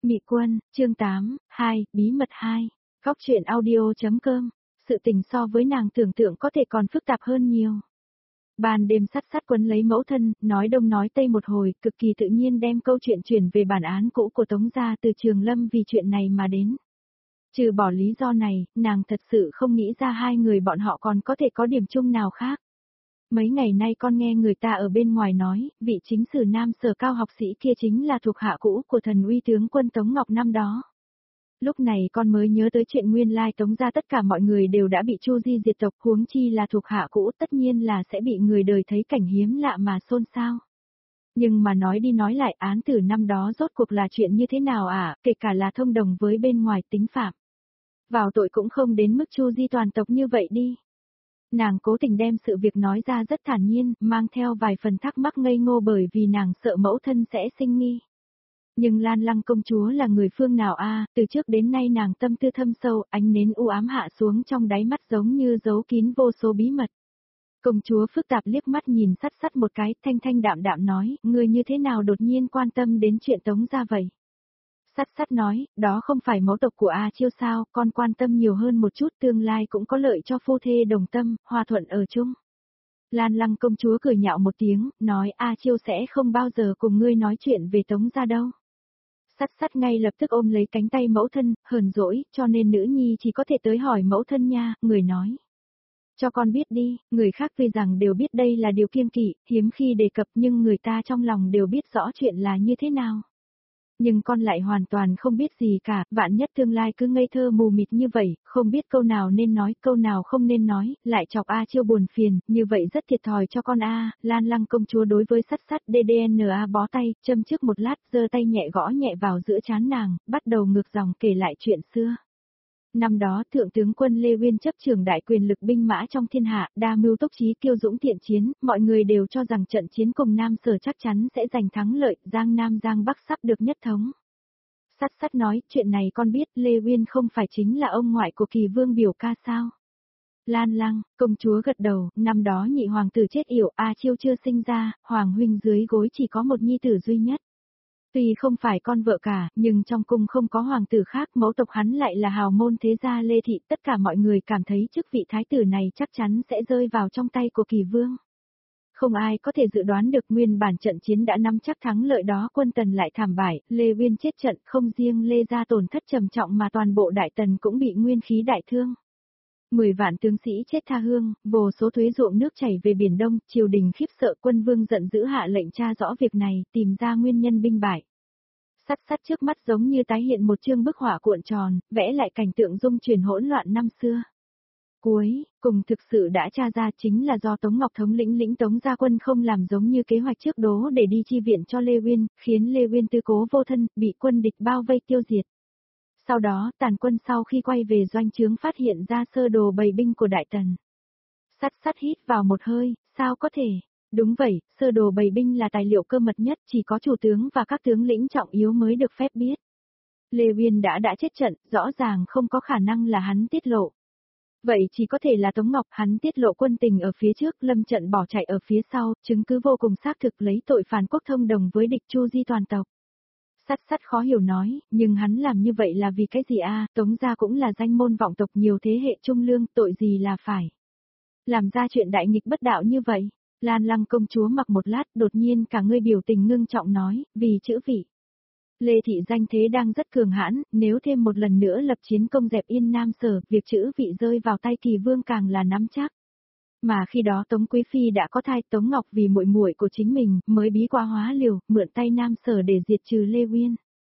Mị Quân, chương 8, 2, bí mật 2. Góc truyện audio.com. Sự tình so với nàng tưởng tượng có thể còn phức tạp hơn nhiều. Ban đêm sát quấn lấy mẫu thân, nói đông nói tây một hồi, cực kỳ tự nhiên đem câu chuyện chuyển về bản án cũ của Tống gia từ Trường Lâm vì chuyện này mà đến. Trừ bỏ lý do này, nàng thật sự không nghĩ ra hai người bọn họ còn có thể có điểm chung nào khác. Mấy ngày nay con nghe người ta ở bên ngoài nói, vị chính sử nam sở cao học sĩ kia chính là thuộc hạ cũ của thần uy tướng quân Tống Ngọc năm đó. Lúc này con mới nhớ tới chuyện nguyên lai Tống gia tất cả mọi người đều đã bị Chu Di diệt tộc, huống chi là thuộc hạ cũ, tất nhiên là sẽ bị người đời thấy cảnh hiếm lạ mà xôn xao. Nhưng mà nói đi nói lại, án tử năm đó rốt cuộc là chuyện như thế nào kể cả là thông đồng với bên ngoài tính phạm. Vào tội cũng không đến mức Chu Di toàn tộc như vậy đi. Nàng cố tình đem sự việc nói ra rất thản nhiên, mang theo vài phần thắc mắc ngây ngô bởi vì nàng sợ mẫu thân sẽ sinh nghi. Nhưng Lan Lăng công chúa là người phương nào từ trước đến nay nàng tâm tư thâm sâu, ánh nến u ám hạ xuống trong đáy mắt giống như giấu kín vô số bí mật. Công chúa phức tạp liếc mắt nhìn sắt một cái, thanh thanh đạm đạm nói, ngươi như thế nào đột nhiên quan tâm đến chuyện Tống gia vậy? Sắt nói, đó không phải mẫu tộc của A Chiêu sao, con quan tâm nhiều hơn một chút, tương lai cũng có lợi cho phu thê đồng tâm, hòa thuận ở chung. Lan Lăng công chúa cười nhạo một tiếng, nói A Chiêu sẽ không bao giờ cùng ngươi nói chuyện về Tống gia đâu. Sắt ngay lập tức ôm lấy cánh tay mẫu thân, hờn dỗi, cho nên nữ nhi chỉ có thể tới hỏi mẫu thân nha, người nói. Cho con biết đi, người khác tuy rằng đều biết đây là điều kiêng kỵ, hiếm khi đề cập nhưng người ta trong lòng đều biết rõ chuyện là như thế nào. Nhưng con lại hoàn toàn không biết gì cả, vạn nhất tương lai cứ ngây thơ mù mịt như vậy, không biết câu nào nên nói, câu nào không nên nói, lại chọc A Chiêu buồn phiền, như vậy rất thiệt thòi cho con Lan Lăng công chúa đối với sắt DDNA bó tay, châm trước một lát, giơ tay nhẹ gõ nhẹ vào giữa trán nàng, bắt đầu ngược dòng kể lại chuyện xưa. Năm đó, Thượng tướng quân Lê Uyên chấp trưởng đại quyền lực binh mã trong thiên hạ, đa mưu túc trí kiêu dũng thiện chiến, mọi người đều cho rằng trận chiến cùng Nam Sở chắc chắn sẽ giành thắng lợi, Giang Nam Giang Bắc sắp được nhất thống. Sắt nói, chuyện này con biết, Lê Uyên không phải chính là ông ngoại của Kỳ Vương biểu ca sao? Lan Lăng, công chúa gật đầu, năm đó nhị hoàng tử chết yểu, A Chiêu chưa sinh ra, hoàng huynh dưới gối chỉ có một nhi tử duy nhất. Tuy không phải con vợ cả, nhưng trong cung không có hoàng tử khác, mẫu tộc hắn lại là hào môn thế gia Lê Thị, tất cả mọi người cảm thấy chức vị thái tử này chắc chắn sẽ rơi vào trong tay của Kỳ Vương. Không ai có thể dự đoán được nguyên bản trận chiến đã nắm chắc thắng lợi đó, quân Tần lại thảm bại, Lê Uyên chết trận, không riêng Lê gia tổn thất trầm trọng mà toàn bộ đại Tần cũng bị nguyên khí đại thương. 10 vạn tướng sĩ chết tha hương, vô số thuế ruộng nước chảy về Biển Đông, triều đình khiếp sợ, quân vương giận dữ hạ lệnh tra rõ việc này, tìm ra nguyên nhân binh bại. Sắt trước mắt giống như tái hiện một chương bức họa cuộn tròn, vẽ lại cảnh tượng dung chuyển hỗn loạn năm xưa. Cuối cùng thực sự đã tra ra chính là do Tống Ngọc thống lĩnh Tống gia quân không làm giống như kế hoạch trước đó để đi chi viện cho Lê Uyên, khiến Lê Uyên tư cố vô thân, bị quân địch bao vây tiêu diệt. Sau đó, tàn quân sau khi quay về doanh trướng phát hiện ra sơ đồ bầy binh của Đại Tần. Sắt hít vào một hơi, sao có thể? Đúng vậy, sơ đồ bầy binh là tài liệu cơ mật nhất, chỉ có chủ tướng và các tướng lĩnh trọng yếu mới được phép biết. Lê Uyên đã chết trận, rõ ràng không có khả năng là hắn tiết lộ. Vậy chỉ có thể là Tống Ngọc, hắn tiết lộ quân tình ở phía trước, lâm trận bỏ chạy ở phía sau, chứng cứ vô cùng xác thực lấy tội phản quốc thông đồng với địch Chu Di toàn tộc. Sắt khó hiểu nói, nhưng hắn làm như vậy là vì cái gì Tống gia cũng là danh môn vọng tộc nhiều thế hệ trung lương, tội gì là phải làm ra chuyện đại nghịch bất đạo như vậy. Lan Lăng công chúa mặc một lát, đột nhiên cả người biểu tình ngưng trọng nói, vì chữ vị. Lê Thị danh thế đang rất cường hãn, nếu thêm một lần nữa lập chiến công dẹp yên Nam Sở, việc chữ vị rơi vào tay Kỳ Vương càng là nắm chắc. Mà khi đó Tống Quý Phi đã có thai, Tống Ngọc vì muội muội của chính mình, mới bí quá hóa liều, mượn tay Nam Sở để diệt trừ Lê Uyên.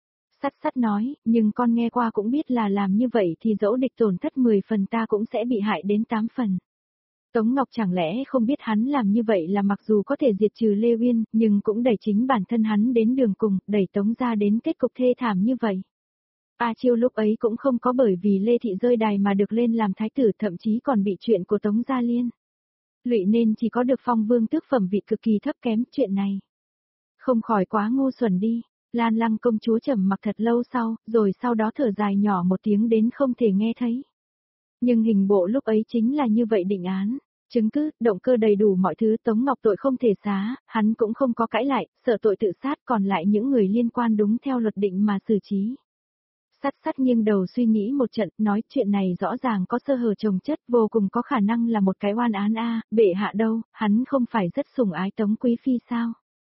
Sắt nói, nhưng con nghe qua cũng biết là làm như vậy thì dẫu địch tổn thất 10 phần ta cũng sẽ bị hại đến 8 phần. Tống Ngọc chẳng lẽ không biết hắn làm như vậy là mặc dù có thể diệt trừ Lê Uyên, nhưng cũng đẩy chính bản thân hắn đến đường cùng, đẩy Tống gia đến kết cục thê thảm như vậy. A Chiêu lúc ấy cũng không có bởi vì Lê Thị rơi đài mà được lên làm thái tử, thậm chí còn bị chuyện của Tống gia liên lụy nên chỉ có được phong vương tước phẩm vị cực kỳ thấp kém, chuyện này không khỏi quá ngu xuẩn đi. Lan Lăng công chúa trầm mặc thật lâu sau, rồi sau đó thở dài nhỏ một tiếng đến không thể nghe thấy. Nhưng hình bộ lúc ấy chính là như vậy định án. Chứng cứ, động cơ đầy đủ mọi thứ, Tống Ngọc tội không thể xá, hắn cũng không có cãi lại, sợ tội tự sát, còn lại những người liên quan đúng theo luật định mà xử trí. Sắt sắt nghiêng đầu suy nghĩ một trận, nói chuyện này rõ ràng có sơ hở chồng chất, vô cùng có khả năng là một cái oan án bệ hạ đâu, hắn không phải rất sủng ái Tống Quý Phi sao?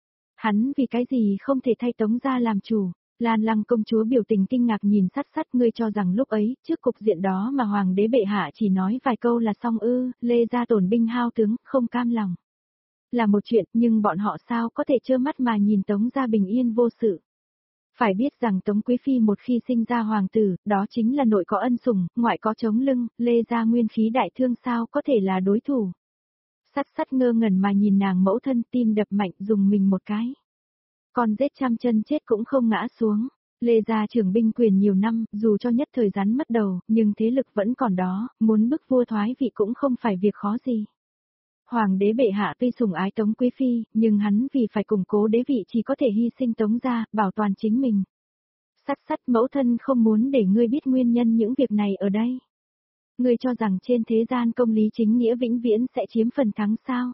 Hắn vì cái gì không thể thay Tống gia làm chủ? Lan Lăng công chúa biểu tình kinh ngạc nhìn sắt sắt, ngươi cho rằng lúc ấy, trước cục diện đó mà hoàng đế bệ hạ chỉ nói vài câu là xong ư, Lê gia tổn binh hao tướng, không cam lòng. Là một chuyện, nhưng bọn họ sao có thể trơ mắt mà nhìn Tống gia bình yên vô sự. Phải biết rằng Tống Quý Phi một khi sinh ra hoàng tử, đó chính là nội có ân sủng, ngoại có chống lưng, Lê gia nguyên khí đại thương sao có thể là đối thủ. Sắt sắt ngơ ngẩn mà nhìn nàng mẫu thân, tim đập mạnh, dùng mình một cái. Con rết trăm chân chết cũng không ngã xuống. Lê gia trưởng binh quyền nhiều năm, dù cho nhất thời rắn mất đầu, nhưng thế lực vẫn còn đó, muốn bức vua thoái vị cũng không phải việc khó gì. Hoàng đế bệ hạ tuy sủng ái Tống Quý Phi, nhưng hắn vì phải củng cố đế vị chỉ có thể hy sinh Tống gia, bảo toàn chính mình. Sắt sắt, mẫu thân không muốn để ngươi biết nguyên nhân những việc này ở đây. Ngươi cho rằng trên thế gian công lý chính nghĩa vĩnh viễn sẽ chiếm phần thắng sao?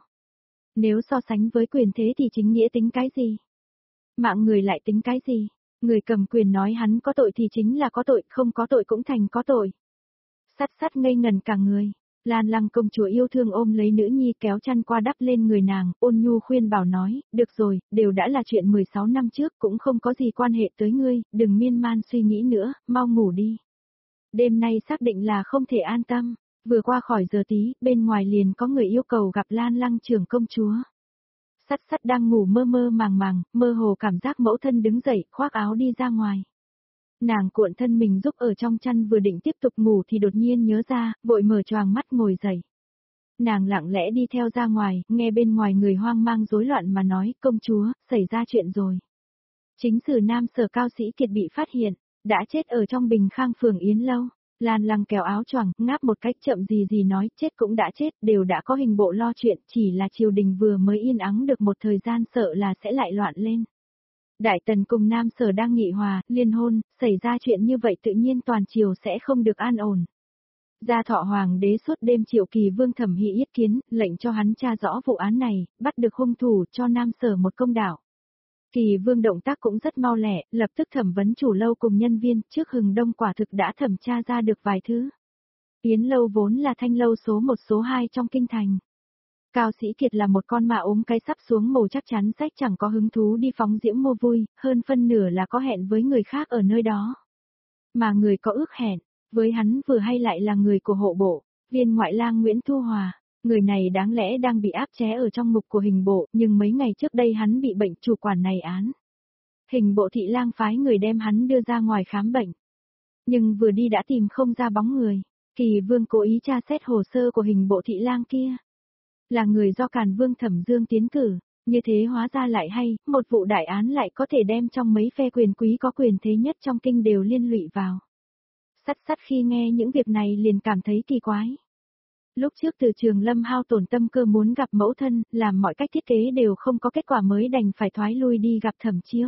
Nếu so sánh với quyền thế thì chính nghĩa tính cái gì? Mạng người lại tính cái gì? Người cầm quyền nói hắn có tội thì chính là có tội, không có tội cũng thành có tội. Sắt sắt ngây ngần cả người. Lan Lăng công chúa yêu thương ôm lấy nữ nhi kéo chăn qua đắp lên người nàng, ôn nhu khuyên bảo nói, được rồi, đều đã là chuyện 16 năm trước, cũng không có gì quan hệ tới ngươi, đừng miên man suy nghĩ nữa, mau ngủ đi. Đêm nay xác định là không thể an tâm, vừa qua khỏi giờ tí, bên ngoài liền có người yêu cầu gặp Lan Lăng trưởng công chúa. Sắt sắt đang ngủ mơ mơ màng màng, mơ hồ cảm giác mẫu thân đứng dậy, khoác áo đi ra ngoài. Nàng cuộn thân mình giúp ở trong chăn vừa định tiếp tục ngủ thì đột nhiên nhớ ra, vội mở choàng mắt ngồi dậy. Nàng lặng lẽ đi theo ra ngoài, nghe bên ngoài người hoang mang rối loạn mà nói, công chúa, xảy ra chuyện rồi. Chính sử nam Sở Cao Sĩ Kiệt bị phát hiện, đã chết ở trong Bình Khang phường Yến Lâu. Lan Lăng kéo áo choàng, ngáp một cách chậm gì nói, chết cũng đã chết, đều đã có hình bộ lo chuyện, chỉ là triều đình vừa mới yên ắng được một thời gian sợ là sẽ lại loạn lên. Đại tần cùng Nam Sở đang nghị hòa, liên hôn, xảy ra chuyện như vậy tự nhiên toàn triều sẽ không được an ổn. Gia Thọ hoàng đế suốt đêm Triệu Kỳ Vương thẩm nghị yết kiến, lệnh cho hắn tra rõ vụ án này, bắt được hung thủ cho Nam Sở một công đạo. Kỳ Vương động tác cũng rất mau lẹ, lập tức thẩm vấn chủ lâu cùng nhân viên, trước Hừng Đông quả thực đã thẩm tra ra được vài thứ. Yến Lâu vốn là thanh lâu số 1 số 2 trong kinh thành. Cao Sĩ Kiệt là một con mà ốm cái sắp xuống mồ, chắc chắn sách chẳng có hứng thú đi phóng diễm mua vui, hơn phân nửa là có hẹn với người khác ở nơi đó. Mà người có ước hẹn, với hắn vừa hay lại là người của hộ bộ, viên ngoại lang Nguyễn Thu Hòa. Người này đáng lẽ đang bị áp chế ở trong ngục của hình bộ, nhưng mấy ngày trước đây hắn bị bệnh, chủ quản này án. Hình bộ thị lang phái người đem hắn đưa ra ngoài khám bệnh. Nhưng vừa đi đã tìm không ra bóng người. Kỳ Vương cố ý tra xét hồ sơ của hình bộ thị lang kia. Là người do Càn Vương Thẩm Dương tiến cử, như thế hóa ra lại hay, một vụ đại án lại có thể đem trong mấy phe quyền quý có quyền thế nhất trong kinh đều liên lụy vào. Sắt sắt khi nghe những việc này liền cảm thấy kỳ quái. Lúc trước Từ Trường Lâm hao tổn tâm cơ muốn gặp mẫu thân, làm mọi cách thiết kế đều không có kết quả mới đành phải thoái lui đi gặp Thẩm Chiêu.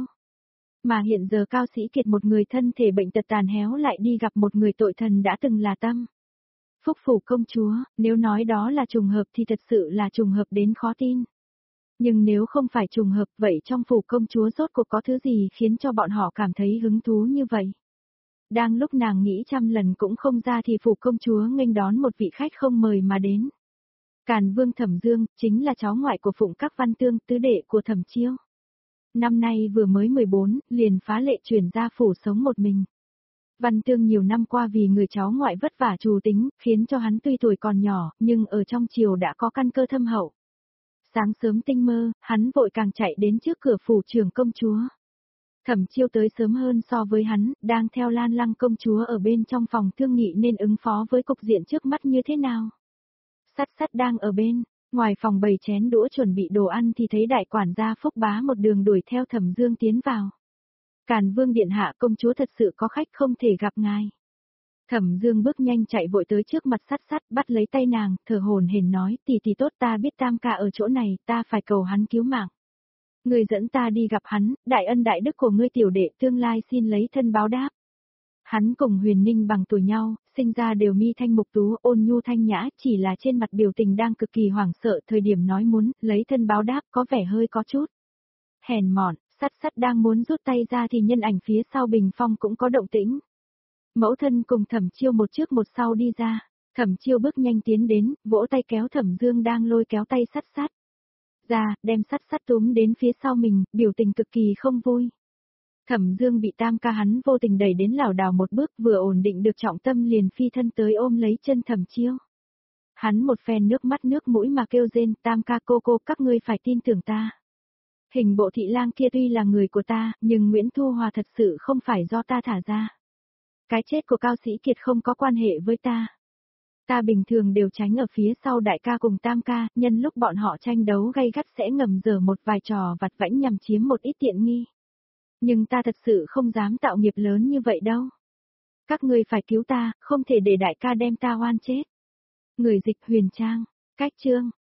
Mà hiện giờ Cao Sĩ Kiệt một người thân thể bệnh tật tàn héo lại đi gặp một người tội thần đã từng là tâm phúc phủ công chúa, nếu nói đó là trùng hợp thì thật sự là trùng hợp đến khó tin. Nhưng nếu không phải trùng hợp vậy trong phủ công chúa rốt cuộc có thứ gì khiến cho bọn họ cảm thấy hứng thú như vậy? Đang lúc nàng nghĩ trăm lần cũng không ra thì phủ công chúa nghênh đón một vị khách không mời mà đến. Càn Vương Thẩm Dương, chính là cháu ngoại của Phụng Các Văn Tương, tứ đệ của Thẩm Chiêu. Năm nay vừa mới 14, liền phá lệ chuyển ra phủ sống một mình. Văn Tương nhiều năm qua vì người cháu ngoại vất vả trù tính, khiến cho hắn tuy tuổi còn nhỏ, nhưng ở trong triều đã có căn cơ thâm hậu. Sáng sớm tinh mơ, hắn vội càng chạy đến trước cửa phủ trưởng công chúa. Thẩm Chiêu tới sớm hơn so với hắn, đang theo Lan Lăng công chúa ở bên trong phòng thương nghị nên ứng phó với cục diện trước mắt như thế nào. Sắt sắt đang ở bên, ngoài phòng bày chén đũa chuẩn bị đồ ăn thì thấy đại quản gia Phúc Bá một đường đuổi theo Thẩm Dương tiến vào. Càn Vương điện hạ, công chúa thật sự có khách không thể gặp ngài. Thẩm Dương bước nhanh chạy vội tới trước mặt sắt sắt, bắt lấy tay nàng, thở hổn hển nói, tỷ tốt, ta biết Tam ca ở chỗ này, ta phải cầu hắn cứu mạng. Ngươi dẫn ta đi gặp hắn, đại ân đại đức của ngươi tiểu đệ tương lai xin lấy thân báo đáp. Hắn cùng Huyền Ninh bằng tuổi nhau, sinh ra đều mi thanh mục tú, ôn nhu thanh nhã, chỉ là trên mặt biểu tình đang cực kỳ hoảng sợ, thời điểm nói muốn lấy thân báo đáp có vẻ hơi có chút hèn mọn. Sắt đang muốn rút tay ra thì nhân ảnh phía sau bình phong cũng có động tĩnh. Mẫu thân cùng Thẩm Chiêu một trước một sau đi ra. Thẩm Chiêu bước nhanh tiến đến, vỗ tay kéo Thẩm Dương đang lôi kéo tay Sắt ra, đem Sắt túm đến phía sau mình, biểu tình cực kỳ không vui. Thẩm Dương bị Tam ca hắn vô tình đẩy đến lảo đảo một bước, vừa ổn định được trọng tâm liền phi thân tới ôm lấy chân Thẩm Chiêu. Hắn một phen nước mắt nước mũi mà kêu rên, Tam ca cô các ngươi phải tin tưởng ta. Hình bộ thị lang kia tuy là người của ta, nhưng Nguyễn Thu Hòa thật sự không phải do ta thả ra. Cái chết của Cao Sĩ Kiệt không có quan hệ với ta. Ta bình thường đều tránh ở phía sau đại ca cùng Tam ca, nhân lúc bọn họ tranh đấu gay gắt sẽ ngầm giở một vài trò vặt vãnh nhằm chiếm một ít tiện nghi. Nhưng ta thật sự không dám tạo nghiệp lớn như vậy đâu. Các ngươi phải cứu ta, không thể để đại ca đem ta oan chết. Người dịch Huyền Trang, cách chương.